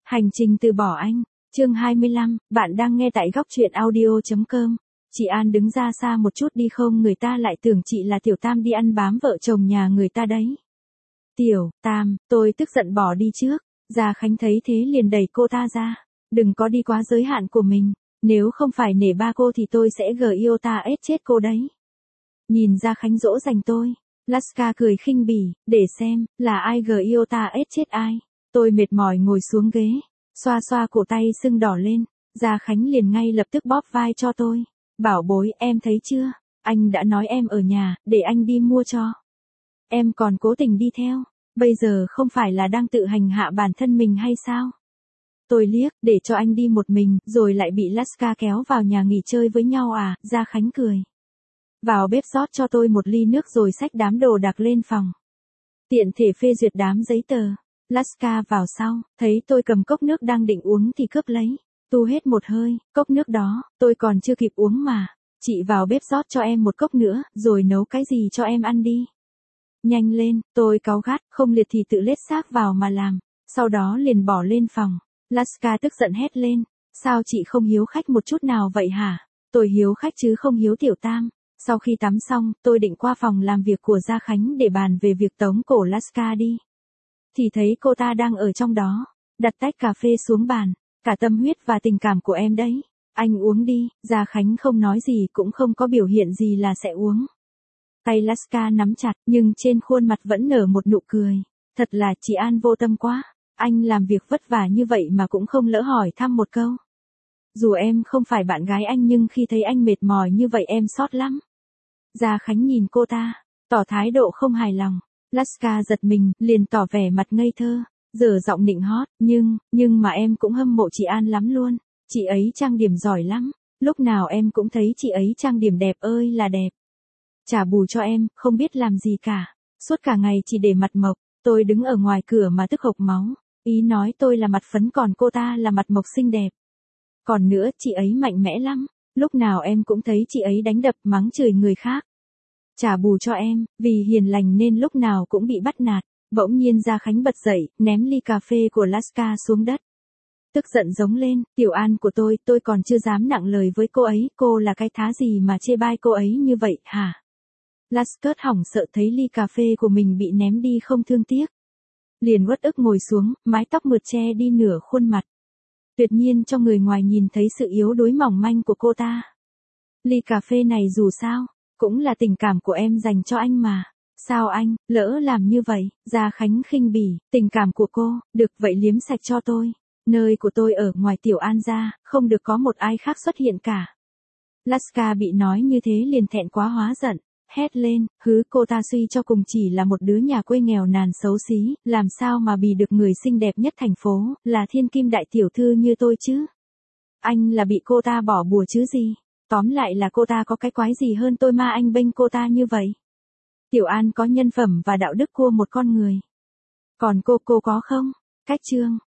Hành trình từ bỏ anh, chương 25, bạn đang nghe tại góc truyện audio.com. Chị An đứng ra xa một chút đi không người ta lại tưởng chị là Tiểu Tam đi ăn bám vợ chồng nhà người ta đấy. Tiểu Tam, tôi tức giận bỏ đi trước, Gia Khánh thấy thế liền đẩy cô ta ra. Đừng có đi quá giới hạn của mình, nếu không phải nể ba cô thì tôi sẽ ta ép chết cô đấy. Nhìn Gia Khánh dỗ dành tôi, Laska cười khinh bỉ, để xem, là ai ta ép chết ai. Tôi mệt mỏi ngồi xuống ghế, xoa xoa cổ tay sưng đỏ lên, Gia Khánh liền ngay lập tức bóp vai cho tôi. Bảo bối, em thấy chưa, anh đã nói em ở nhà, để anh đi mua cho. Em còn cố tình đi theo, bây giờ không phải là đang tự hành hạ bản thân mình hay sao? Tôi liếc, để cho anh đi một mình, rồi lại bị Laska kéo vào nhà nghỉ chơi với nhau à, Gia Khánh cười. Vào bếp rót cho tôi một ly nước rồi xách đám đồ đạc lên phòng. Tiện thể phê duyệt đám giấy tờ. Laska vào sau, thấy tôi cầm cốc nước đang định uống thì cướp lấy. Tu hết một hơi, cốc nước đó, tôi còn chưa kịp uống mà. Chị vào bếp rót cho em một cốc nữa, rồi nấu cái gì cho em ăn đi. Nhanh lên, tôi cáu gắt, không liệt thì tự lết xác vào mà làm. Sau đó liền bỏ lên phòng. Laska tức giận hét lên. Sao chị không hiếu khách một chút nào vậy hả? Tôi hiếu khách chứ không hiếu Tiểu Tam. Sau khi tắm xong, tôi định qua phòng làm việc của Gia Khánh để bàn về việc tống cổ Laska đi. Thì thấy cô ta đang ở trong đó, đặt tách cà phê xuống bàn, cả tâm huyết và tình cảm của em đấy. Anh uống đi, Gia Khánh không nói gì cũng không có biểu hiện gì là sẽ uống. Tay Laska nắm chặt, nhưng trên khuôn mặt vẫn nở một nụ cười. Thật là chị An vô tâm quá, anh làm việc vất vả như vậy mà cũng không lỡ hỏi thăm một câu. Dù em không phải bạn gái anh nhưng khi thấy anh mệt mỏi như vậy em xót lắm. Gia Khánh nhìn cô ta, tỏ thái độ không hài lòng. Laska giật mình, liền tỏ vẻ mặt ngây thơ, giở giọng nịnh hót, nhưng mà em cũng hâm mộ chị An lắm luôn, chị ấy trang điểm giỏi lắm, lúc nào em cũng thấy chị ấy trang điểm đẹp ơi là đẹp. Trả bù cho em, không biết làm gì cả, suốt cả ngày chỉ để mặt mộc, tôi đứng ở ngoài cửa mà tức hộc máu, ý nói tôi là mặt phấn còn cô ta là mặt mộc xinh đẹp. Còn nữa, chị ấy mạnh mẽ lắm, lúc nào em cũng thấy chị ấy đánh đập mắng chửi người khác. Trả bù cho em, vì hiền lành nên lúc nào cũng bị bắt nạt. Bỗng nhiên Gia Khánh bật dậy, ném ly cà phê của Laska xuống đất. Tức giận giống lên, Tiểu An của tôi còn chưa dám nặng lời với cô ấy, cô là cái thá gì mà chê bai cô ấy như vậy, hả? Laska hỏng sợ thấy ly cà phê của mình bị ném đi không thương tiếc. Liền uất ức ngồi xuống, mái tóc mượt che đi nửa khuôn mặt. Tuyệt nhiên cho người ngoài nhìn thấy sự yếu đuối mỏng manh của cô ta. Ly cà phê này dù sao, cũng là tình cảm của em dành cho anh mà. Sao anh, lỡ làm như vậy, Gia Khánh khinh bỉ, tình cảm của cô, được vậy liếm sạch cho tôi. Nơi của tôi ở ngoài Tiểu An ra, không được có một ai khác xuất hiện cả. Laska bị nói như thế liền thẹn quá hóa giận, hét lên, cô ta suy cho cùng chỉ là một đứa nhà quê nghèo nàn xấu xí, làm sao mà bì được người xinh đẹp nhất thành phố, là thiên kim đại tiểu thư như tôi chứ. Anh là bị cô ta bỏ bùa chứ gì. Tóm lại là cô ta có cái quái gì hơn tôi mà anh bênh cô ta như vậy. Tiểu An có nhân phẩm và đạo đức của một con người. Còn cô có không? Cách chương.